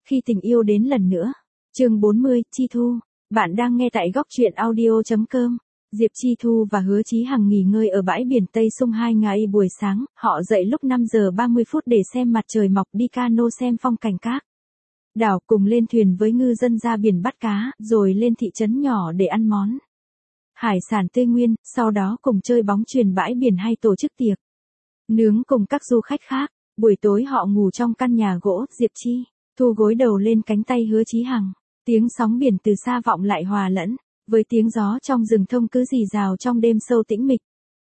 Khi tình yêu đến lần nữa. Chương 40, Chi Thu. Bạn đang nghe tại góc truyện audio.com. Diệp Chi Thu và Hứa Chí Hằng nghỉ ngơi ở bãi biển Tây Sung 2 ngày buổi sáng, họ dậy lúc 5 giờ 30 phút để xem mặt trời mọc, đi cano xem phong cảnh cát đảo, cùng lên thuyền với ngư dân ra biển bắt cá, rồi lên thị trấn nhỏ để ăn món hải sản tươi nguyên, sau đó cùng chơi bóng chuyền bãi biển hay tổ chức tiệc nướng cùng các du khách khác. Buổi tối họ ngủ trong căn nhà gỗ. Diệp Chi Thu gối đầu lên cánh tay Hứa Chí Hằng. Tiếng sóng biển từ xa vọng lại hòa lẫn với tiếng gió trong rừng thông cứ rì rào trong đêm sâu tĩnh mịch.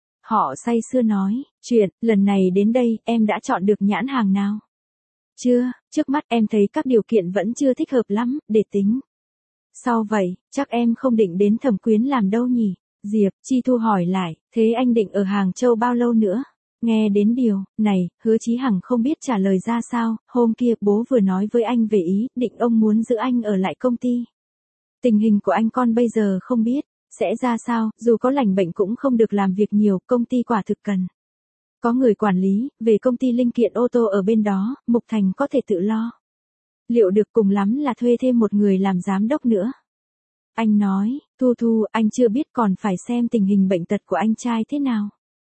Họ say sưa nói chuyện, lần này đến đây, em đã chọn được nhãn hàng nào? Chưa, trước mắt em thấy các điều kiện vẫn chưa thích hợp lắm, để tính. Sao vậy, chắc em không định đến Thẩm Quyến làm đâu nhỉ? Diệp Chi Thu hỏi lại, thế anh định ở Hàng Châu bao lâu nữa? Nghe đến điều này, Hứa Chí Hằng không biết trả lời ra sao. Hôm kia bố vừa nói với anh về ý định ông muốn giữ anh ở lại công ty. Tình hình của anh con bây giờ không biết sẽ ra sao, dù có lành bệnh cũng không được làm việc nhiều, công ty quả thực cần có người quản lý. Về công ty linh kiện ô tô ở bên đó, Mục Thành có thể tự lo liệu được, cùng lắm là thuê thêm một người làm giám đốc nữa. Anh nói, Thu, anh chưa biết, còn phải xem tình hình bệnh tật của anh trai thế nào.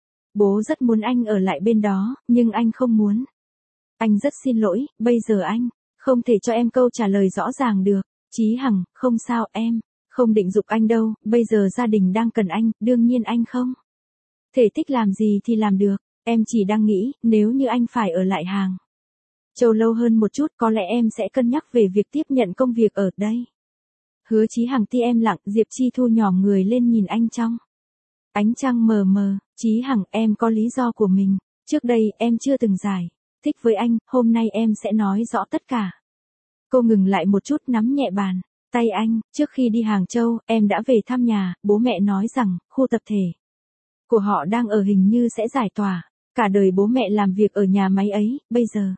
Bố rất muốn anh ở lại bên đó, nhưng anh không muốn. Anh rất xin lỗi, bây giờ anh không thể cho em câu trả lời rõ ràng được. Chí Hằng, không sao, em không định giục anh đâu, bây giờ gia đình đang cần anh, đương nhiên anh không thể thích làm gì thì làm được. Em chỉ đang nghĩ, nếu như anh phải ở lại Hàng Châu lâu hơn một chút, có lẽ em sẽ cân nhắc về việc tiếp nhận công việc ở đây. Hứa Chí Hằng ti em lặng. Diệp Chi Thu nhòm người lên nhìn anh trong ánh trăng mờ mờ. Chí Hằng, em có lý do của mình. Trước đây, em chưa từng giải thích với anh, hôm nay em sẽ nói rõ tất cả. Cô ngừng lại một chút, nắm nhẹ bàn tay anh. Trước khi đi Hàng Châu, em đã về thăm nhà, bố mẹ nói rằng, khu tập thể của họ đang ở hình như sẽ giải tỏa. Cả đời bố mẹ làm việc ở nhà máy ấy, bây giờ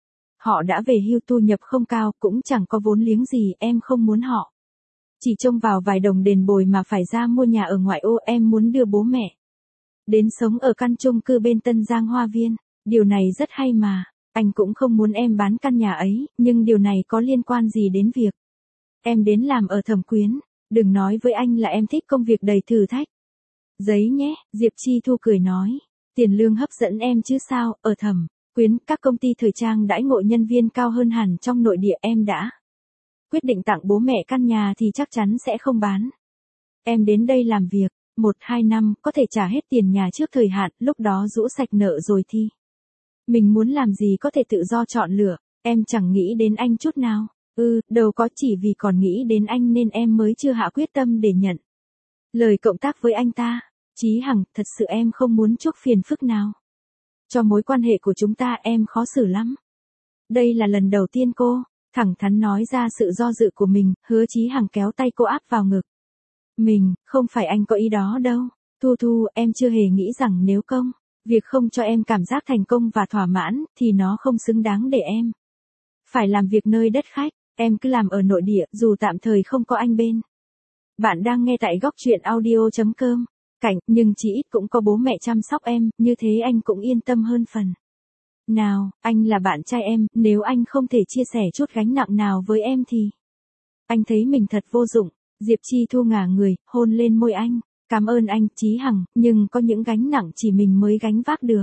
họ đã về hưu, thu nhập không cao, cũng chẳng có vốn liếng gì, em không muốn họ chỉ trông vào vài đồng đền bồi mà phải ra mua nhà ở ngoại ô. Em muốn đưa bố mẹ đến sống ở căn chung cư bên Tân Giang Hoa Viên. Điều này rất hay mà. Anh cũng không muốn em bán căn nhà ấy, nhưng điều này có liên quan gì đến việc em đến làm ở Thẩm Quyến? Đừng nói với anh là em thích công việc đầy thử thách. Giấy nhé, Diệp Chi Thu cười nói. Tiền lương hấp dẫn em chứ sao, ở Thẩm Quyến, các công ty thời trang đãi ngộ nhân viên cao hơn hẳn trong nội địa. Em đã quyết định tặng bố mẹ căn nhà thì chắc chắn sẽ không bán. Em đến đây làm việc 1-2 năm, có thể trả hết tiền nhà trước thời hạn, lúc đó rũ sạch nợ rồi thì mình muốn làm gì có thể tự do chọn lựa. Em chẳng nghĩ đến anh chút nào. Đâu có, chỉ vì còn nghĩ đến anh nên em mới chưa hạ quyết tâm để nhận lời cộng tác với anh ta. Chí Hằng, thật sự em không muốn chuốc phiền phức nào cho mối quan hệ của chúng ta, em khó xử lắm. Đây là lần đầu tiên cô thẳng thắn nói ra sự do dự của mình. Hứa Chí Hằng kéo tay cô áp vào ngực mình, không phải anh có ý đó đâu. Thu, em chưa hề nghĩ rằng nếu việc không cho em cảm giác thành công và thỏa mãn, thì nó không xứng đáng để em phải làm việc nơi đất khách. Em cứ làm ở nội địa, dù tạm thời không có anh bên. Bạn đang nghe tại góc truyện audio.com. Nhưng chỉ ít cũng có bố mẹ chăm sóc em, như thế anh cũng yên tâm hơn phần nào. Anh là bạn trai em, nếu anh không thể chia sẻ chút gánh nặng nào với em thì anh thấy mình thật vô dụng. Diệp Chi Thu ngả người, hôn lên môi anh. Cảm ơn anh, Chí Hằng, nhưng có những gánh nặng chỉ mình mới gánh vác được.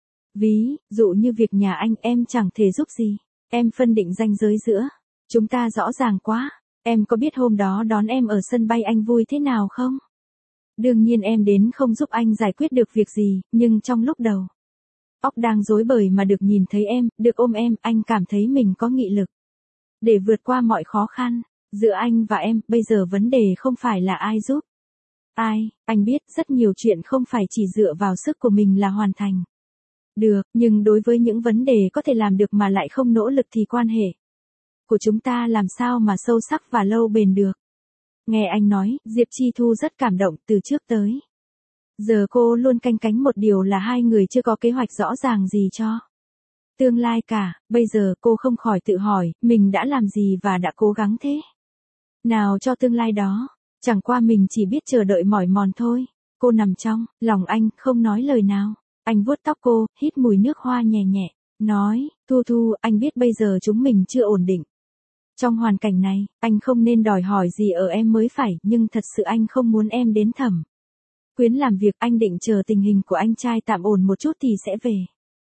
Ví dụ như việc nhà anh, em chẳng thể giúp gì. Em phân định ranh giới giữa chúng ta rõ ràng quá. Em có biết hôm đó đón em ở sân bay anh vui thế nào không? Đương nhiên em đến không giúp anh giải quyết được việc gì, nhưng trong lúc đầu óc đang rối bời mà được nhìn thấy em, được ôm em, anh cảm thấy mình có nghị lực để vượt qua mọi khó khăn. Giữa anh và em, bây giờ vấn đề không phải là ai giúp ai. Anh biết rất nhiều chuyện không phải chỉ dựa vào sức của mình là hoàn thành được, nhưng đối với những vấn đề có thể làm được mà lại không nỗ lực thì quan hệ của chúng ta làm sao mà sâu sắc và lâu bền được. Nghe anh nói, Diệp Chi Thu rất cảm động. Từ trước tới giờ cô luôn canh cánh một điều là hai người chưa có kế hoạch rõ ràng gì cho tương lai cả. Bây giờ cô không khỏi tự hỏi, mình đã làm gì và đã cố gắng thế nào cho tương lai đó. Chẳng qua mình chỉ biết chờ đợi mỏi mòn thôi. Cô nằm trong lòng anh, không nói lời nào. Anh vuốt tóc cô, hít mùi nước hoa nhẹ nhẹ, nói, Thu, anh biết bây giờ chúng mình chưa ổn định Trong hoàn cảnh này, anh không nên đòi hỏi gì ở em mới phải, nhưng thật sự anh không muốn em đến Thẩm Quyến làm việc, anh định chờ tình hình của anh trai tạm ổn một chút thì sẽ về.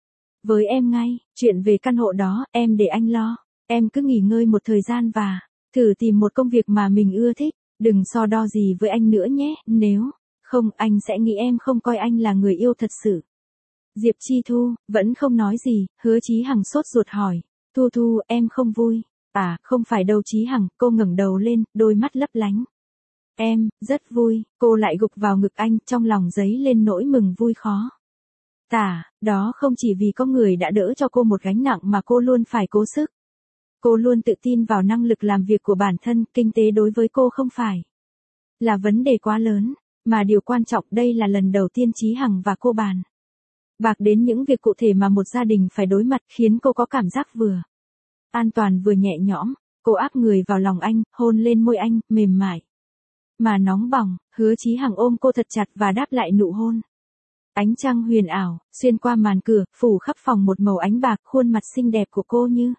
Với em ngay, chuyện về căn hộ đó, em để anh lo. Em cứ nghỉ ngơi một thời gian và thử tìm một công việc mà mình ưa thích, đừng so đo gì với anh nữa nhé, nếu không anh sẽ nghĩ em không coi anh là người yêu thật sự. Diệp Chi Thu, vẫn không nói gì, Hứa Chí Hằng sốt ruột hỏi, Thu Thu, em không vui. À, không phải đâu Chí Hằng, cô ngẩng đầu lên, đôi mắt lấp lánh. Em, rất vui, cô lại gục vào ngực anh, trong lòng dấy lên nỗi mừng vui khó tả, đó không chỉ vì có người đã đỡ cho cô một gánh nặng mà cô luôn phải cố sức. Cô luôn tự tin vào năng lực làm việc của bản thân, kinh tế đối với cô không phải là vấn đề quá lớn, mà điều quan trọng đây là lần đầu tiên Chí Hằng và cô bàn bạc đến những việc cụ thể mà một gia đình phải đối mặt, khiến cô có cảm giác vừa an toàn vừa nhẹ nhõm. Cô áp người vào lòng anh, hôn lên môi anh, mềm mại mà nóng bỏng. Hứa Chí Hằng ôm cô thật chặt và đáp lại nụ hôn. Ánh trăng huyền ảo, xuyên qua màn cửa, phủ khắp phòng một màu ánh bạc, khuôn mặt xinh đẹp của cô như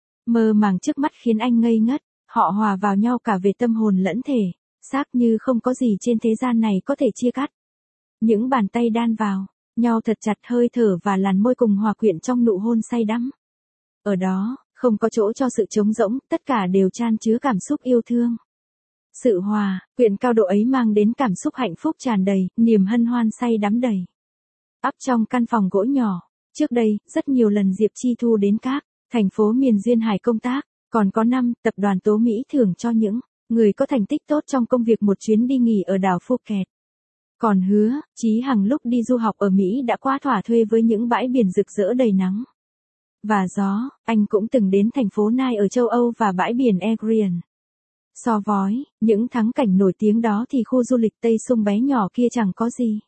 mơ màng trước mắt khiến anh ngây ngất. Họ hòa vào nhau cả về tâm hồn lẫn thể xác, như không có gì trên thế gian này có thể chia cắt. Những bàn tay đan vào nhau thật chặt, hơi thở và làn môi cùng hòa quyện trong nụ hôn say đắm. Ở đó, không có chỗ cho sự trống rỗng, tất cả đều chan chứa cảm xúc yêu thương. Sự hòa quyện cao độ ấy mang đến cảm xúc hạnh phúc tràn đầy, niềm hân hoan say đắm đầy ắp trong căn phòng gỗ nhỏ. Trước đây, rất nhiều lần Diệp Chi Thu đến các thành phố miền duyên hải công tác, còn có năm, tập đoàn Tố Mỹ thưởng cho những người có thành tích tốt trong công việc một chuyến đi nghỉ ở đảo Phuket. Còn Hứa Chí Hằng lúc đi du học ở Mỹ đã qua thỏa thuê với những bãi biển rực rỡ đầy nắng và gió. Anh cũng từng đến thành phố Nai ở châu Âu và bãi biển Aegean. So với những thắng cảnh nổi tiếng đó thì khu du lịch Tây Sung bé nhỏ kia chẳng có gì.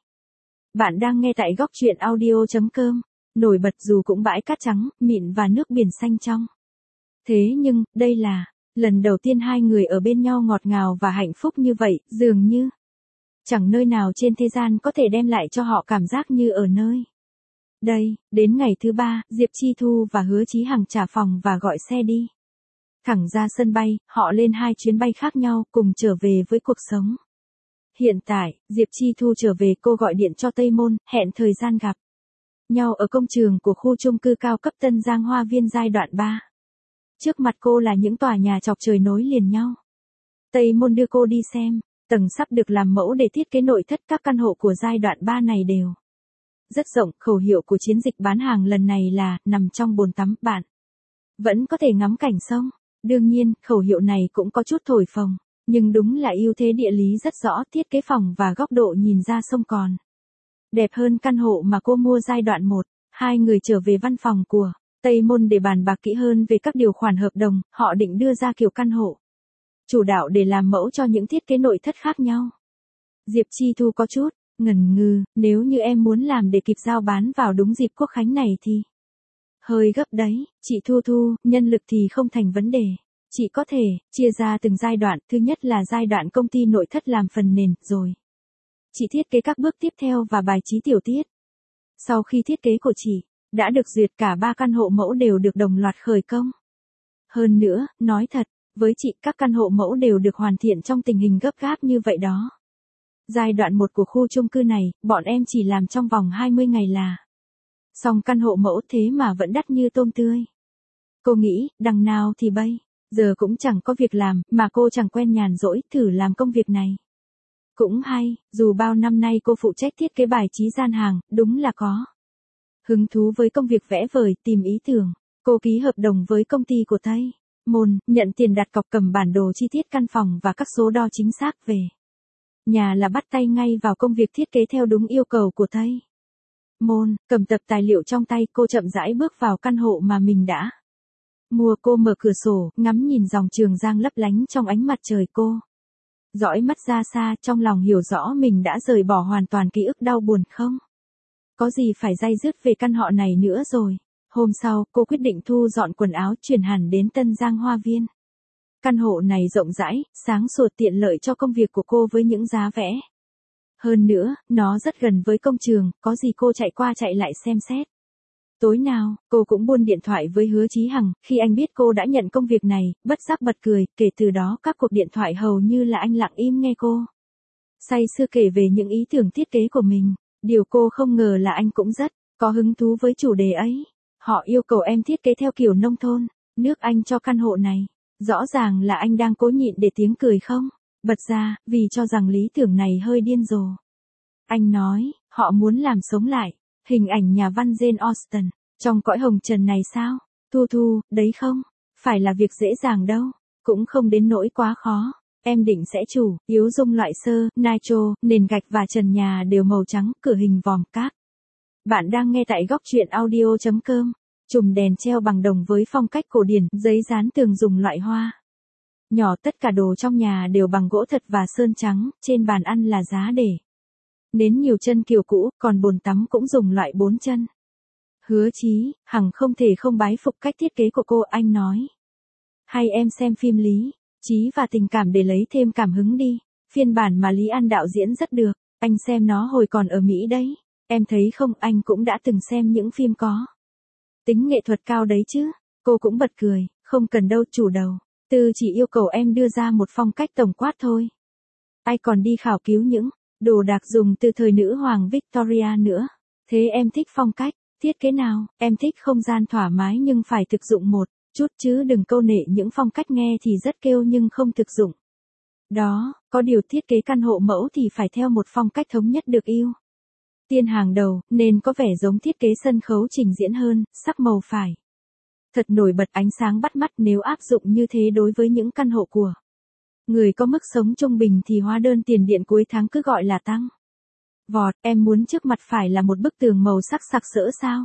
Bạn đang nghe tại góc truyện audio.com. Nổi bật dù cũng bãi cát trắng, mịn và nước biển xanh trong. Thế nhưng, đây là lần đầu tiên hai người ở bên nhau ngọt ngào và hạnh phúc như vậy, dường như chẳng nơi nào trên thế gian có thể đem lại cho họ cảm giác như ở nơi đây. Đến ngày thứ 3, Diệp Chi Thu và Hứa Chí Hằng trả phòng và gọi xe đi thẳng ra sân bay. Họ lên 2 chuyến bay khác nhau, cùng trở về với cuộc sống hiện tại. Diệp Chi Thu trở về, cô gọi điện cho Tây Môn, hẹn thời gian gặp nhau ở công trường của khu chung cư cao cấp Tân Giang Hoa Viên giai đoạn 3. Trước mặt cô là những tòa nhà chọc trời nối liền nhau. Tây Môn đưa cô đi xem tầng sắp được làm mẫu để thiết kế nội thất. Các căn hộ của giai đoạn 3 này đều rất rộng. Khẩu hiệu của chiến dịch bán hàng lần này là nằm trong bồn tắm, bạn vẫn có thể ngắm cảnh sông. Đương nhiên, khẩu hiệu này cũng có chút thổi phồng, nhưng đúng là ưu thế địa lý rất rõ. Thiết kế phòng và góc độ nhìn ra sông còn đẹp hơn căn hộ mà cô mua giai đoạn 1. Hai người trở về văn phòng của Tây Môn để bàn bạc kỹ hơn về các điều khoản hợp đồng. Họ định đưa ra kiểu căn hộ chủ đạo để làm mẫu cho những thiết kế nội thất khác nhau. Diệp Chi Thu có chút ngần ngừ, nếu như em muốn làm để kịp giao bán vào đúng dịp Quốc khánh này thì hơi gấp đấy, chị Thu Thu. Nhân lực thì không thành vấn đề. Chị có thể chia ra từng giai đoạn. Thứ nhất là giai đoạn công ty nội thất làm phần nền, rồi chị thiết kế các bước tiếp theo và bài trí tiểu tiết. Sau khi thiết kế của chị đã được duyệt, cả 3 căn hộ mẫu đều được đồng loạt khởi công. Hơn nữa, nói thật với chị, các căn hộ mẫu đều được hoàn thiện trong tình hình gấp gáp như vậy đó. Giai đoạn 1 của khu chung cư này, bọn em chỉ làm trong vòng 20 ngày là xong căn hộ mẫu, thế mà vẫn đắt như tôm tươi. Cô nghĩ, đằng nào thì bây giờ cũng chẳng có việc làm, mà cô chẳng quen nhàn rỗi, thử làm công việc này cũng hay. Dù bao năm nay cô phụ trách thiết kế bài trí gian hàng, đúng là có hứng thú với công việc vẽ vời, tìm ý tưởng. Cô ký hợp đồng với công ty của Tây Môn, nhận tiền đặt cọc, cầm bản đồ chi tiết căn phòng và các số đo chính xác về nhà là bắt tay ngay vào công việc thiết kế theo đúng yêu cầu của Tây Môn. Cầm tập tài liệu trong tay, cô chậm rãi bước vào căn hộ mà mình đã mua. Cô mở cửa sổ, ngắm nhìn dòng Trường Giang lấp lánh trong ánh mặt trời. Cô dõi mắt ra xa, trong lòng hiểu rõ mình đã rời bỏ hoàn toàn ký ức đau buồn, không có gì phải day dứt về căn hộ này nữa rồi. Hôm sau, cô quyết định thu dọn quần áo, chuyển hẳn đến Tân Giang Hoa Viên. Căn hộ này rộng rãi, sáng sủa, tiện lợi cho công việc của cô với những giá vẽ. Hơn nữa, nó rất gần với công trường, có gì cô chạy qua chạy lại xem xét. Tối nào, cô cũng buôn điện thoại với Hứa Chí Hằng, khi anh biết cô đã nhận công việc này, bất giác bật cười, kể từ đó các cuộc điện thoại hầu như là anh lặng im nghe cô say sưa kể về những ý tưởng thiết kế của mình. Điều cô không ngờ là anh cũng rất có hứng thú với chủ đề ấy. Họ yêu cầu em thiết kế theo kiểu nông thôn, nước Anh cho căn hộ này. Rõ ràng là anh đang cố nhịn để tiếng cười không bật ra, vì cho rằng lý tưởng này hơi điên rồ. Anh nói, họ muốn làm sống lại hình ảnh nhà văn Jane Austen trong cõi hồng trần này sao? Thu Thu, đấy không phải là việc dễ dàng đâu, cũng không đến nỗi quá khó. Em định sẽ chủ yếu dung loại sơ, nitro, nền gạch và trần nhà đều màu trắng, cửa hình vòm cát. Bạn đang nghe tại góc truyện audio.com. Chùm đèn treo bằng đồng với phong cách cổ điển, giấy dán tường dùng loại hoa nhỏ, tất cả đồ trong nhà đều bằng gỗ thật và sơn trắng, trên bàn ăn là giá để nến nhiều chân kiểu cũ, còn bồn tắm cũng dùng loại 4 chân. Hứa Chí Hằng không thể không bái phục cách thiết kế của cô, anh nói. Hay em xem phim Lý Chí và Tình Cảm để lấy thêm cảm hứng đi, phiên bản mà Lý An đạo diễn rất được, anh xem nó hồi còn ở Mỹ đấy. Em thấy không, anh cũng đã từng xem những phim có tính nghệ thuật cao đấy chứ. Cô cũng bật cười, không cần đâu chủ đầu tư chỉ yêu cầu em đưa ra một phong cách tổng quát thôi. Ai còn đi khảo cứu những đồ đạc dùng từ thời nữ hoàng Victoria nữa. Thế em thích phong cách thiết kế nào? Em thích không gian thoải mái nhưng phải thực dụng một chút chứ đừng câu nệ những phong cách nghe thì rất kêu nhưng không thực dụng. Đó, có điều thiết kế căn hộ mẫu thì phải theo một phong cách thống nhất được ưu tiên hàng đầu, nên có vẻ giống thiết kế sân khấu trình diễn hơn, sắc màu phải thật nổi bật, ánh sáng bắt mắt. Nếu áp dụng như thế đối với những căn hộ của người có mức sống trung bình thì hóa đơn tiền điện cuối tháng cứ gọi là tăng vọt. Em muốn trước mặt phải là một bức tường màu sắc sặc sỡ sao?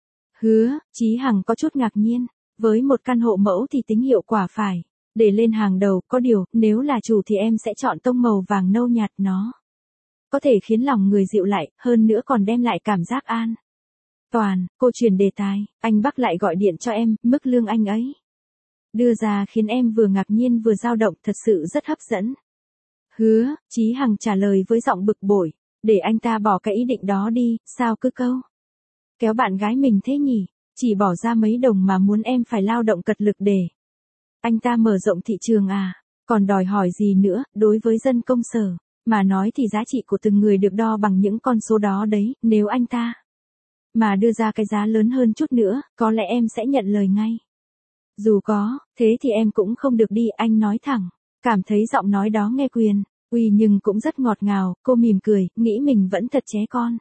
Hứa Chí Hằng có chút ngạc nhiên, với một căn hộ mẫu thì tính hiệu quả phải để lên hàng đầu, có điều, nếu là chủ thì em sẽ chọn tông màu vàng nâu nhạt, nó có thể khiến lòng người dịu lại, hơn nữa còn đem lại cảm giác an toàn. Cô chuyển đề tài, anh Bắc lại gọi điện cho em, mức lương anh ấy đưa ra khiến em vừa ngạc nhiên vừa dao động, thật sự rất hấp dẫn. Hứa Chí Hằng trả lời với giọng bực bội, để anh ta bỏ cái ý định đó đi, sao cứ câu kéo bạn gái mình thế nhỉ, chỉ bỏ ra mấy đồng mà muốn em phải lao động cật lực để anh ta mở rộng thị trường à, còn đòi hỏi gì nữa. Đối với dân công sở mà nói thì giá trị của từng người được đo bằng những con số đó đấy, nếu anh ta mà đưa ra cái giá lớn hơn chút nữa, có lẽ em sẽ nhận lời ngay. Dù có, thế thì em cũng không được đi, anh nói thẳng. Cảm thấy giọng nói đó nghe quyền uy nhưng cũng rất ngọt ngào, cô mỉm cười, nghĩ mình vẫn thật trẻ con.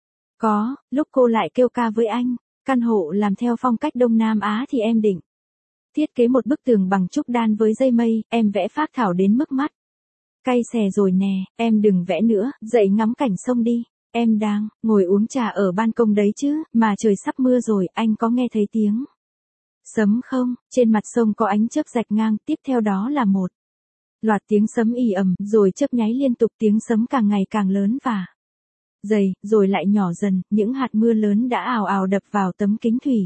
Có, lúc cô lại kêu ca với anh, căn hộ làm theo phong cách Đông Nam Á thì em định thiết kế một bức tường bằng trúc đan với dây mây, em vẽ phác thảo đến mức mắt cay xè rồi nè. Em đừng vẽ nữa, dậy ngắm cảnh sông đi. Em đang ngồi uống trà ở ban công đấy chứ, mà trời sắp mưa rồi, anh có nghe thấy tiếng sấm không? Trên mặt sông có ánh chớp rạch ngang, tiếp theo đó là một loạt tiếng sấm ì ầm, rồi chớp nháy liên tục, tiếng sấm càng ngày càng lớn và dày, rồi lại nhỏ dần, những hạt mưa lớn đã ào ào đập vào tấm kính thủy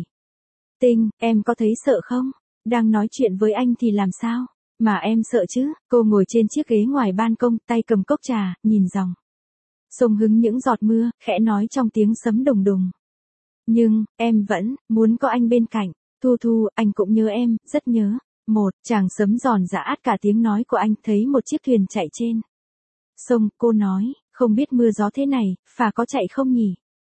tinh. Em có thấy sợ không? Đang nói chuyện với anh thì làm sao mà em sợ chứ? Cô ngồi trên chiếc ghế ngoài ban công, tay cầm cốc trà, nhìn dòng sông hứng những giọt mưa, khẽ nói trong tiếng sấm đùng đùng. Nhưng, em vẫn muốn có anh bên cạnh. Thu Thu, anh cũng nhớ em, rất nhớ. Một chàng sấm giòn giã át cả tiếng nói của anh, thấy một chiếc thuyền chạy trên sông, cô nói, không biết mưa gió thế này, phà có chạy không nhỉ?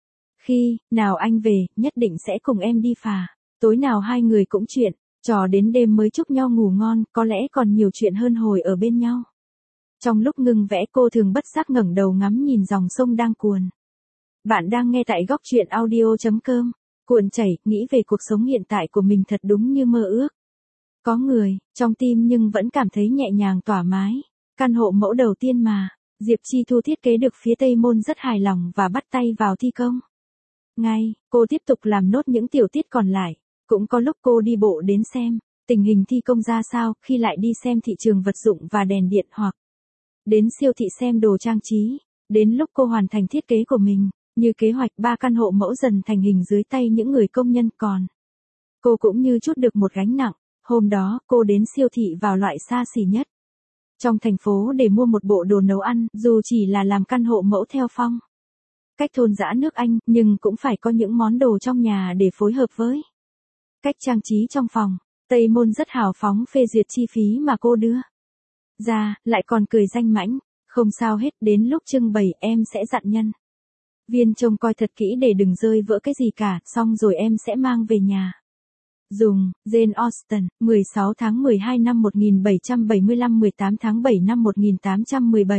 Khi nào anh về, nhất định sẽ cùng em đi phà. Tối nào hai người cũng chuyện trò đến đêm mới chúc nhau ngủ ngon, có lẽ còn nhiều chuyện hơn hồi ở bên nhau. Trong lúc ngừng vẽ, cô thường bất giác ngẩng đầu ngắm nhìn dòng sông đang cuồn. Bạn đang nghe tại góc truyện audio.com. Cuộn chảy, nghĩ về cuộc sống hiện tại của mình thật đúng như mơ ước. Có người trong tim nhưng vẫn cảm thấy nhẹ nhàng thoải mái. Căn hộ mẫu đầu tiên mà Diệp Chi Thu thiết kế được phía Tây Môn rất hài lòng và bắt tay vào thi công. Ngay, cô tiếp tục làm nốt những tiểu tiết còn lại. Cũng có lúc cô đi bộ đến xem tình hình thi công ra sao, khi lại đi xem thị trường vật dụng và đèn điện, hoặc đến siêu thị xem đồ trang trí. Đến lúc cô hoàn thành thiết kế của mình, như kế hoạch, 3 căn hộ mẫu dần thành hình dưới tay những người công nhân, còn cô cũng như trút được một gánh nặng. Hôm đó, cô đến siêu thị vào loại xa xỉ nhất trong thành phố để mua một bộ đồ nấu ăn, dù chỉ là làm căn hộ mẫu theo phong cách thôn dã nước Anh, nhưng cũng phải có những món đồ trong nhà để phối hợp với cách trang trí trong phòng. Tây Môn rất hào phóng phê duyệt chi phí mà cô đưa ra, lại còn cười danh mãnh. Không sao hết, đến lúc trưng bày em sẽ dặn nhân viên trông coi thật kỹ để đừng rơi vỡ cái gì cả, xong rồi em sẽ mang về nhà dùng. Jane Austen, 16 tháng 12 năm 1775, 18 tháng 7 năm 1817.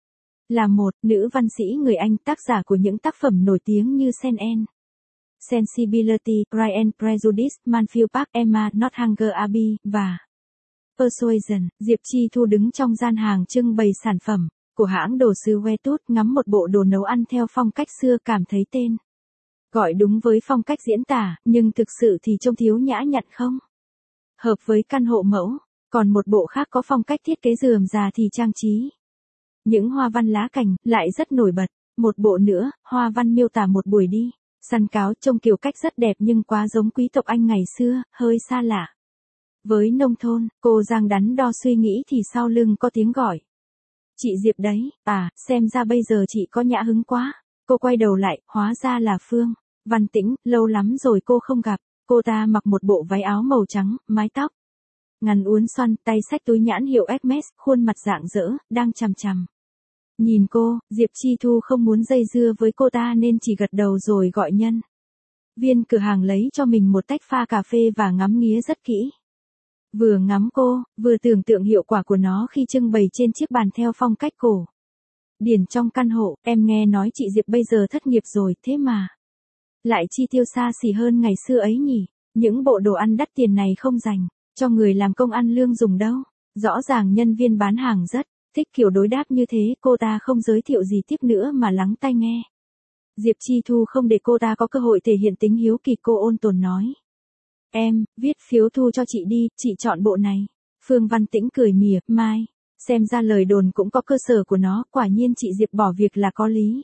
Là một nữ văn sĩ người Anh, tác giả của những tác phẩm nổi tiếng như Sense and Sensibility, Pride and Prejudice, Mansfield Park, Emma, Northanger Abbey, và Persuasion. Diệp Chi Thu đứng trong gian hàng trưng bày sản phẩm của hãng đồ sứ Wetwood, ngắm một bộ đồ nấu ăn theo phong cách xưa, cảm thấy tên gọi đúng với phong cách diễn tả, nhưng thực sự thì trông thiếu nhã nhặn không hợp với căn hộ mẫu. Còn một bộ khác có phong cách thiết kế rườm rà thì trang trí những hoa văn lá cành lại rất nổi bật. Một bộ nữa, hoa văn miêu tả một buổi đi săn cáo, trông kiểu cách rất đẹp nhưng quá giống quý tộc Anh ngày xưa, hơi xa lạ với nông thôn. Cô Giang đắn đo suy nghĩ thì sau lưng có tiếng gọi. Chị Diệp đấy, à, xem ra bây giờ chị có nhã hứng quá. Cô quay đầu lại, hóa ra là Phương Văn Tĩnh, lâu lắm rồi cô không gặp. Cô ta mặc một bộ váy áo màu trắng, mái tóc ngắn uốn xoăn, tay xách túi nhãn hiệu Hermes, khuôn mặt rạng rỡ, đang chằm chằm nhìn cô. Diệp Chi Thu không muốn dây dưa với cô ta nên chỉ gật đầu rồi gọi nhân viên cửa hàng lấy cho mình một tách pha cà phê và ngắm nghía rất kỹ. Vừa ngắm cô, vừa tưởng tượng hiệu quả của nó khi trưng bày trên chiếc bàn theo phong cách cổ điển trong căn hộ. Em nghe nói chị Diệp bây giờ thất nghiệp rồi, thế mà lại chi tiêu xa xỉ hơn ngày xưa ấy nhỉ? Những bộ đồ ăn đắt tiền này không dành cho người làm công ăn lương dùng đâu. Rõ ràng nhân viên bán hàng rất thích kiểu đối đáp như thế. Cô ta không giới thiệu gì tiếp nữa mà lắng tai nghe. Diệp Chi Thu không để cô ta có cơ hội thể hiện tính hiếu kỳ, cô ôn tồn nói. Em, viết phiếu thu cho chị đi, chị chọn bộ này. Phương Văn Tĩnh cười mỉa mai. Xem ra lời đồn cũng có cơ sở của nó, quả nhiên chị Diệp bỏ việc là có lý.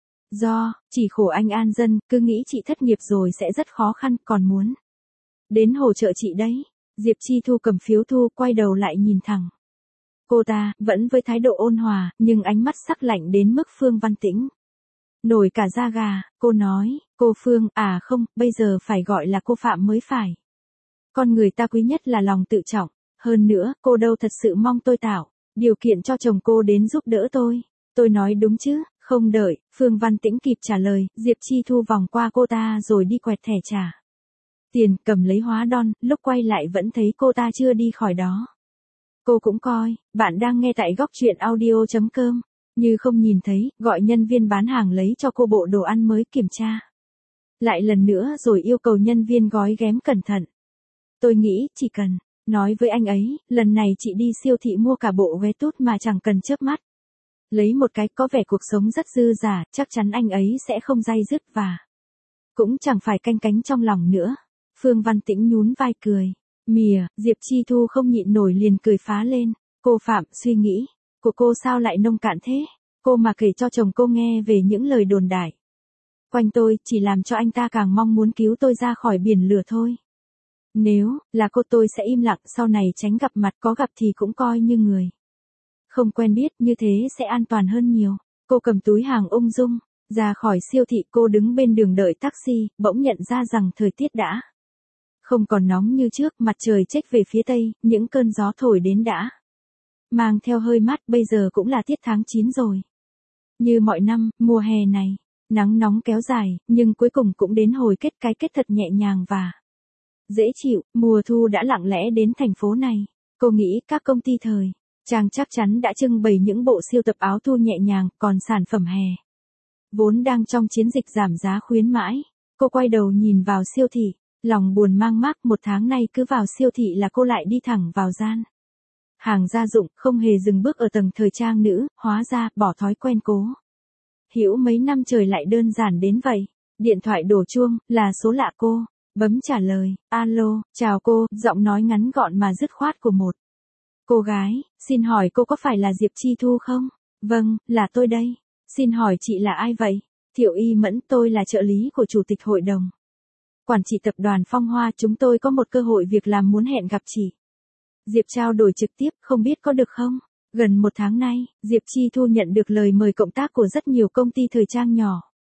Chỉ khổ anh an dân, cứ nghĩ chị thất nghiệp rồi sẽ rất khó khăn, còn muốn đến hỗ trợ chị đấy. Diệp Chi Thu cầm phiếu thu, quay đầu lại nhìn thẳng cô ta, vẫn với thái độ ôn hòa, nhưng ánh mắt sắc lạnh đến mức Phương Văn Tĩnh nổi cả da gà. Cô nói, cô Phương, à không, bây giờ phải gọi là cô Phạm mới phải. Con người ta quý nhất là lòng tự trọng. Hơn nữa, cô đâu thật sự mong tôi tạo điều kiện cho chồng cô đến giúp đỡ tôi. Tôi nói đúng chứ? Không đợi Phương Văn Tĩnh kịp trả lời, Diệp Chi Thu vòng qua cô ta rồi đi quẹt thẻ trả tiền, cầm lấy hóa đon. Lúc quay lại vẫn thấy cô ta chưa đi khỏi đó. Cô cũng coi. Bạn đang nghe tại góc truyện audio.com. Như không nhìn thấy, gọi nhân viên bán hàng lấy cho cô bộ đồ ăn mới, kiểm tra lại lần nữa rồi yêu cầu nhân viên gói ghém cẩn thận. Tôi nghĩ chỉ cần nói với anh ấy, lần này chị đi siêu thị mua cả bộ Wetwood mà chẳng cần chớp mắt. Lấy một cái, có vẻ cuộc sống rất dư dả, chắc chắn anh ấy sẽ không day dứt và cũng chẳng phải canh cánh trong lòng nữa. Phương Văn Tĩnh nhún vai cười mỉa. Diệp Chi Thu không nhịn nổi liền cười phá lên. Cô Phạm, suy nghĩ của cô sao lại nông cạn thế? Cô mà kể cho chồng cô nghe về những lời đồn đại quanh tôi, chỉ làm cho anh ta càng mong muốn cứu tôi ra khỏi biển lửa thôi. Nếu là cô tôi sẽ im lặng, sau này tránh gặp mặt, có gặp thì cũng coi như người không quen biết, như thế sẽ an toàn hơn nhiều. Cô cầm túi hàng ung dung ra khỏi siêu thị. Cô đứng bên đường đợi taxi, bỗng nhận ra rằng thời tiết đã không còn nóng như trước, mặt trời chếch về phía tây, những cơn gió thổi đến đã mang theo hơi mát. Bây giờ cũng là tiết tháng 9 rồi. Như mọi năm, mùa hè này nắng nóng kéo dài, nhưng cuối cùng cũng đến hồi kết, cái kết thật nhẹ nhàng và dễ chịu. Mùa thu đã lặng lẽ đến thành phố này. Cô nghĩ các công ty thời trang chắc chắn đã trưng bày những bộ siêu tập áo thu nhẹ nhàng, còn sản phẩm hè vốn đang trong chiến dịch giảm giá khuyến mãi. Cô quay đầu nhìn vào siêu thị, lòng buồn mang mác. Một tháng nay cứ vào siêu thị là cô lại đi thẳng vào gian hàng gia dụng, không hề dừng bước ở tầng thời trang nữ. Hóa ra, bỏ thói quen cố hữu mấy năm trời lại đơn giản đến vậy. Điện thoại đổ chuông, là số lạ. Cô bấm trả lời. Alo, chào cô, giọng nói ngắn gọn mà dứt khoát của một cô gái. Xin hỏi cô có phải là Diệp Chi Thu không? Vâng, là tôi đây. Xin hỏi chị là ai vậy? Thiệu Y Mẫn, tôi là trợ lý của Chủ tịch Hội đồng Quản trị Tập đoàn Phong Hoa. Chúng tôi có một cơ hội việc làm muốn hẹn gặp chị Diệp trao đổi trực tiếp, không biết có được không? Gần một tháng nay, Diệp Chi Thu nhận được lời mời cộng tác của rất nhiều công ty thời trang nhỏ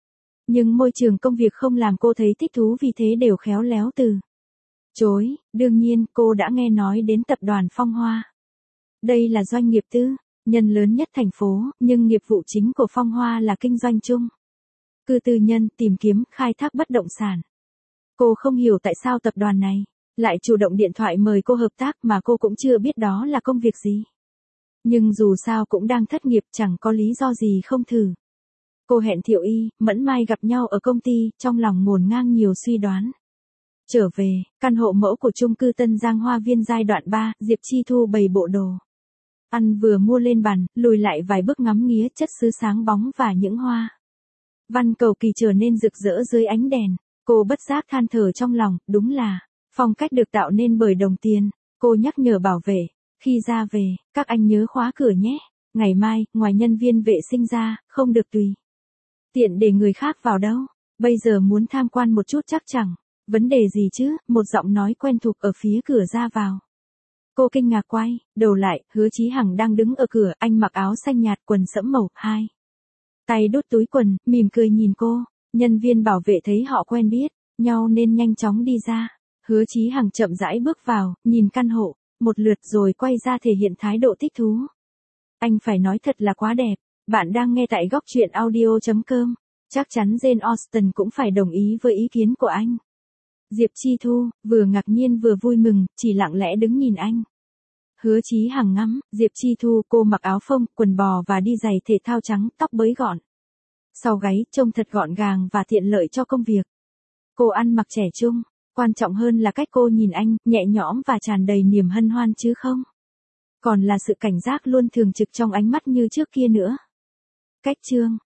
Nhưng môi trường công việc không làm cô thấy thích thú, vì thế đều khéo léo từ chối. Đương nhiên, cô đã nghe nói đến tập đoàn Phong Hoa. Đây là doanh nghiệp tư nhân lớn nhất thành phố, nhưng nghiệp vụ chính của Phong Hoa là kinh doanh chung cư tư nhân, tìm kiếm, khai thác bất động sản. Cô không hiểu tại sao tập đoàn này lại chủ động điện thoại mời cô hợp tác, mà cô cũng chưa biết đó là công việc gì. Nhưng dù sao cũng đang thất nghiệp, chẳng có lý do gì không thử. Cô hẹn Thiệu Y, Mẫn Mai gặp nhau ở công ty, trong lòng ngổn ngang nhiều suy đoán. Trở về, căn hộ mẫu của chung cư Tân Giang Hoa Viên giai đoạn 3, Diệp Chi Thu bày bộ đồ ăn vừa mua lên bàn, lùi lại vài bước ngắm nghía chất sứ sáng bóng và những hoa văn cầu kỳ trở nên rực rỡ dưới ánh đèn. Cô bất giác than thở trong lòng, đúng là phong cách được tạo nên bởi đồng tiền. Cô nhắc nhở bảo vệ, khi ra về, các anh nhớ khóa cửa nhé. Ngày mai, ngoài nhân viên vệ sinh ra, không được tùy tiện để người khác vào đâu. Bây giờ muốn tham quan một chút chắc chẳng vấn đề gì chứ. Một giọng nói quen thuộc ở phía cửa ra vào. Cô kinh ngạc quay đầu lại, Hứa Chí Hằng đang đứng ở cửa, anh mặc áo xanh nhạt, quần sẫm màu, hai tay đút túi quần, mỉm cười nhìn cô. Nhân viên bảo vệ thấy họ quen biết nhau nên nhanh chóng đi ra. Hứa Chí Hằng chậm rãi bước vào, nhìn căn hộ một lượt rồi quay ra thể hiện thái độ thích thú. Anh phải nói thật là quá đẹp. Bạn đang nghe tại góc truyện audio.com. Chắc chắn Jane Austen cũng phải đồng ý với ý kiến của anh. Diệp Chi Thu, vừa ngạc nhiên vừa vui mừng, chỉ lặng lẽ đứng nhìn anh. Hứa Chí Hằng ngắm, Diệp Chi Thu, cô mặc áo phông, quần bò và đi giày thể thao trắng, tóc bới gọn sau gáy, trông thật gọn gàng và tiện lợi cho công việc. Cô ăn mặc trẻ trung, quan trọng hơn là cách cô nhìn anh, nhẹ nhõm và tràn đầy niềm hân hoan chứ không còn là sự cảnh giác luôn thường trực trong ánh mắt như trước kia nữa. Cách chương